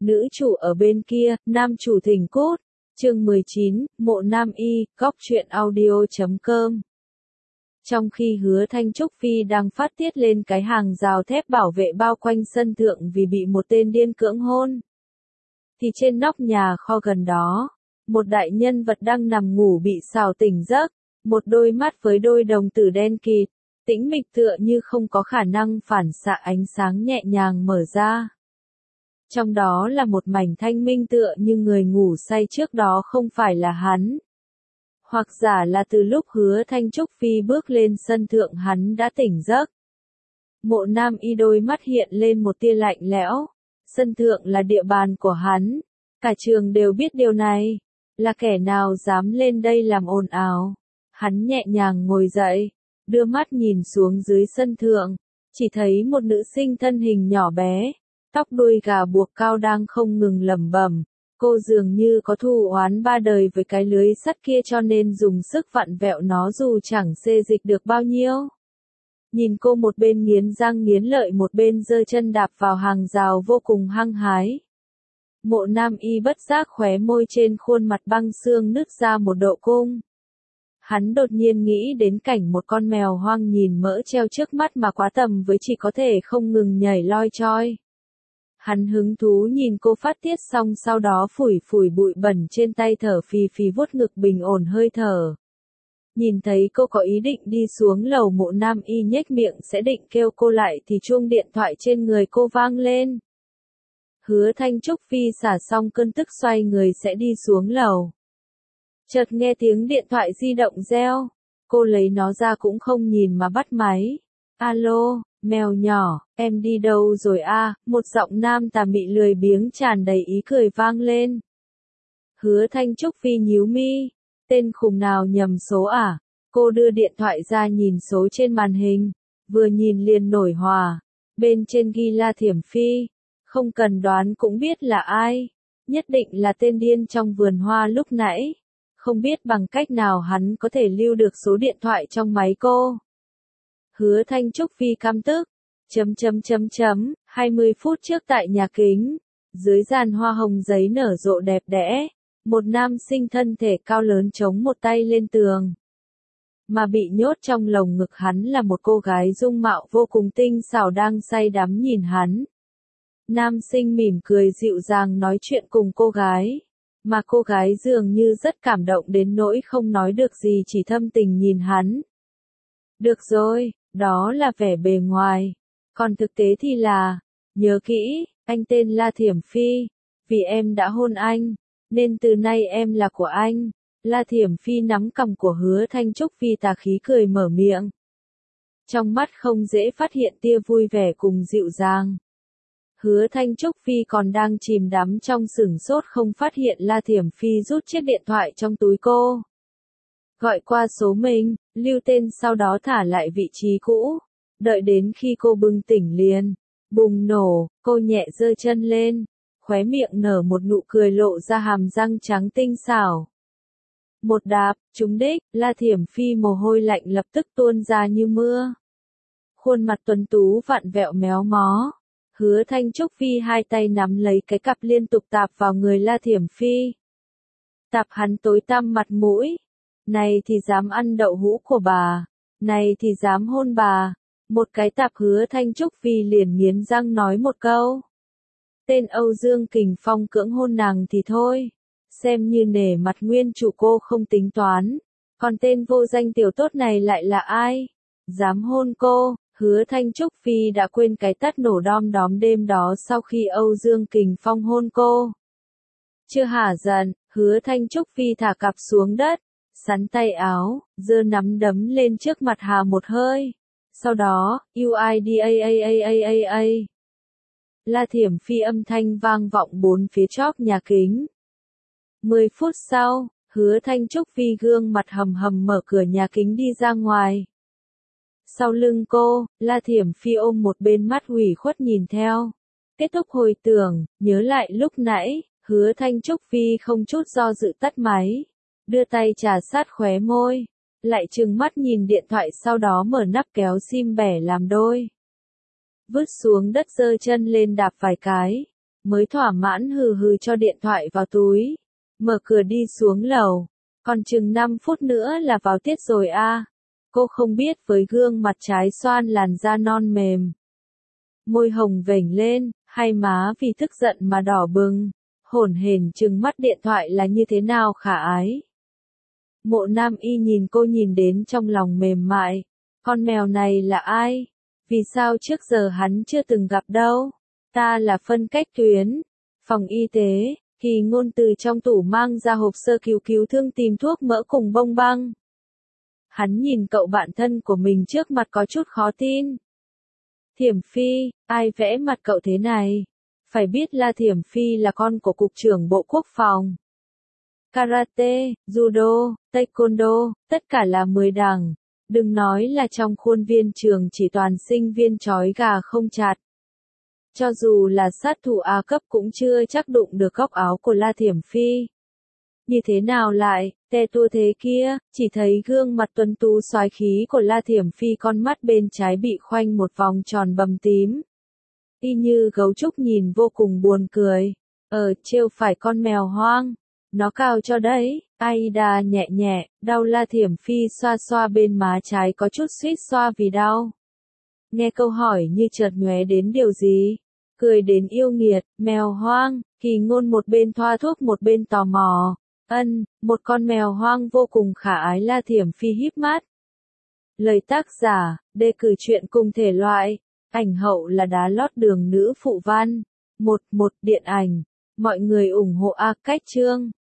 nữ chủ ở bên kia, nam chủ thỉnh cốt. Chương 19, Mộ Nam Y, góc truyện audio.com. Trong khi Hứa Thanh Trúc Phi đang phát tiết lên cái hàng rào thép bảo vệ bao quanh sân thượng vì bị một tên điên cưỡng hôn, thì trên nóc nhà kho gần đó, một đại nhân vật đang nằm ngủ bị xào tỉnh giấc, một đôi mắt với đôi đồng tử đen kịt, tĩnh mịch tựa như không có khả năng phản xạ ánh sáng nhẹ nhàng mở ra. Trong đó là một mảnh thanh minh tựa như người ngủ say trước đó không phải là hắn. Hoặc giả là từ lúc Hứa Thanh Trúc Phi bước lên sân thượng hắn đã tỉnh giấc. Mộ Nam Y đôi mắt hiện lên một tia lạnh lẽo. Sân thượng là địa bàn của hắn. Cả trường đều biết điều này. Là kẻ nào dám lên đây làm ồn ào. Hắn nhẹ nhàng ngồi dậy, đưa mắt nhìn xuống dưới sân thượng. Chỉ thấy một nữ sinh thân hình nhỏ bé, tóc đuôi gà buộc cao đang không ngừng lẩm bẩm. Cô dường như có thù oán ba đời với cái lưới sắt kia cho nên dùng sức vặn vẹo nó dù chẳng xê dịch được bao nhiêu. Nhìn cô một bên nghiến răng nghiến lợi một bên giơ chân đạp vào hàng rào vô cùng hăng hái. Mộ Nam Y bất giác khóe môi trên khuôn mặt băng xương nứt ra một độ cung. Hắn đột nhiên nghĩ đến cảnh một con mèo hoang nhìn mỡ treo trước mắt mà quá tầm với chỉ có thể không ngừng nhảy loi choi. Hắn hứng thú nhìn cô phát tiết xong sau đó phủi phủi bụi bẩn trên tay thở phì phì vuốt ngực bình ổn hơi thở. Nhìn thấy cô có ý định đi xuống lầu Mộ Nam Y nhếch miệng sẽ định kêu cô lại thì chuông điện thoại trên người cô vang lên. Hứa Thanh Trúc Phi xả xong cơn tức xoay người sẽ đi xuống lầu. Chợt nghe tiếng điện thoại di động reo. Cô lấy nó ra cũng không nhìn mà bắt máy. Alo, mèo nhỏ, em đi đâu rồi a? Một giọng nam tà mị lười biếng tràn đầy ý cười vang lên. Hứa Thanh Trúc Phi nhíu mi. Tên khùng nào nhầm số à? Cô đưa điện thoại ra nhìn số trên màn hình. Vừa nhìn liền nổi hỏa. Bên trên ghi La Thiểm Phi. Không cần đoán cũng biết là ai. Nhất định là tên điên trong vườn hoa lúc nãy. Không biết bằng cách nào hắn có thể lưu được số điện thoại trong máy cô. Hứa Thanh Trúc Phi căm tức. 20 phút trước tại nhà kính. Dưới giàn hoa hồng giấy nở rộ đẹp đẽ. Một nam sinh thân thể cao lớn chống một tay lên tường. Mà bị nhốt trong lồng ngực hắn là một cô gái dung mạo vô cùng tinh xảo đang say đắm nhìn hắn. Nam sinh mỉm cười dịu dàng nói chuyện cùng cô gái. Mà cô gái dường như rất cảm động đến nỗi không nói được gì chỉ thâm tình nhìn hắn. Được rồi, đó là vẻ bề ngoài. Còn thực tế thì là, nhớ kỹ, anh tên La Thiểm Phi. Vì em đã hôn anh, nên từ nay em là của anh. La Thiểm Phi nắm cằm của Hứa Thanh Trúc Phi tà khí cười mở miệng. Trong mắt không dễ phát hiện tia vui vẻ cùng dịu dàng. Hứa Thanh Trúc Phi còn đang chìm đắm trong sửng sốt không phát hiện La Thiểm Phi rút chiếc điện thoại trong túi cô. Gọi qua số mình, lưu tên sau đó thả lại vị trí cũ. Đợi đến khi cô bừng tỉnh liền. Bùng nổ, cô nhẹ giơ chân lên. Khóe miệng nở một nụ cười lộ ra hàm răng trắng tinh xảo. Một đạp, trúng đích, La Thiểm Phi mồ hôi lạnh lập tức tuôn ra như mưa. Khuôn mặt tuấn tú vặn vẹo méo mó. Hứa Thanh Trúc Phi hai tay nắm lấy cái cặp liên tục tạp vào người La Thiểm Phi. Tạp hắn tối tăm mặt mũi. Này thì dám ăn đậu hũ của bà. Này thì dám hôn bà. Một cái tạp Hứa Thanh Trúc Phi liền nghiến răng nói một câu. Tên Âu Dương Kình Phong cưỡng hôn nàng thì thôi. Xem như nể mặt nguyên chủ cô không tính toán. Còn tên vô danh tiểu tốt này lại là ai? Dám hôn cô. Hứa Thanh Trúc Phi đã quên cái tát nổ đom đóm đêm đó sau khi Âu Dương Kình Phong hôn cô. Chưa hả giận, Hứa Thanh Trúc Phi thả cặp xuống đất, sắn tay áo, giơ nắm đấm lên trước mặt hà một hơi. Sau đó, UIDAAAAA. La Thiểm Phi âm thanh vang vọng bốn phía chóp nhà kính. 10 phút sau, Hứa Thanh Trúc Phi gương mặt hầm hầm mở cửa nhà kính đi ra ngoài. Sau lưng cô, La Thiểm Phi ôm một bên mắt ủy khuất nhìn theo. Kết thúc hồi tưởng, nhớ lại lúc nãy, Hứa Thanh Trúc Phi không chút do dự tắt máy. Đưa tay trà sát khóe môi. Lại trừng mắt nhìn điện thoại sau đó mở nắp kéo sim bẻ làm đôi. Vứt xuống đất giơ chân lên đạp vài cái. mới thỏa mãn hừ hừ cho điện thoại vào túi, mở cửa đi xuống lầu, còn chừng 5 phút nữa là vào tiết rồi a. Cô không biết với gương mặt trái xoan làn da non mềm, môi hồng vểnh lên, hai má vì tức giận mà đỏ bừng, hổn hển trừng mắt điện thoại là như thế nào khả ái. Mộ Nam Y nhìn cô nhìn đến trong lòng mềm mại, con mèo này là ai? Vì sao trước giờ hắn chưa từng gặp đâu? Ta là Phân Cách Tuyến, phòng y tế. Kỳ Ngôn từ trong tủ mang ra hộp sơ cứu thương tìm thuốc mỡ cùng bông băng. Hắn nhìn cậu bạn thân của mình trước mặt có chút khó tin. Thiểm Phi, ai vẽ mặt cậu thế này? Phải biết là Thiểm Phi là con của Cục trưởng Bộ Quốc phòng. Karate, Judo, Taekwondo, tất cả là 10 đẳng. Đừng nói là trong khuôn viên trường chỉ toàn sinh viên chói gà không chặt. Cho dù là sát thủ A cấp cũng chưa chắc đụng được góc áo của La Thiểm Phi. Như thế nào lại, tè tua thế kia, chỉ thấy gương mặt tuấn tú soái khí của La Thiểm Phi con mắt bên trái bị khoanh một vòng tròn bầm tím. Y như gấu trúc nhìn vô cùng buồn cười. Trêu phải con mèo hoang. Nó cao cho đấy, Aida nhẹ nhẹ, đau La Thiểm Phi xoa xoa bên má trái có chút suýt xoa vì đau. Nghe câu hỏi như chợt nhóe đến điều gì. Cười đến yêu nghiệt, mèo hoang, Kỳ Ngôn một bên thoa thuốc một bên tò mò. Một con mèo hoang vô cùng khả ái. La Thiểm Phi híp mắt. Lời tác giả, đề cử truyện cùng thể loại, ảnh hậu là đá lót đường nữ phụ văn. Một điện ảnh. Mọi người ủng hộ A Cách chương.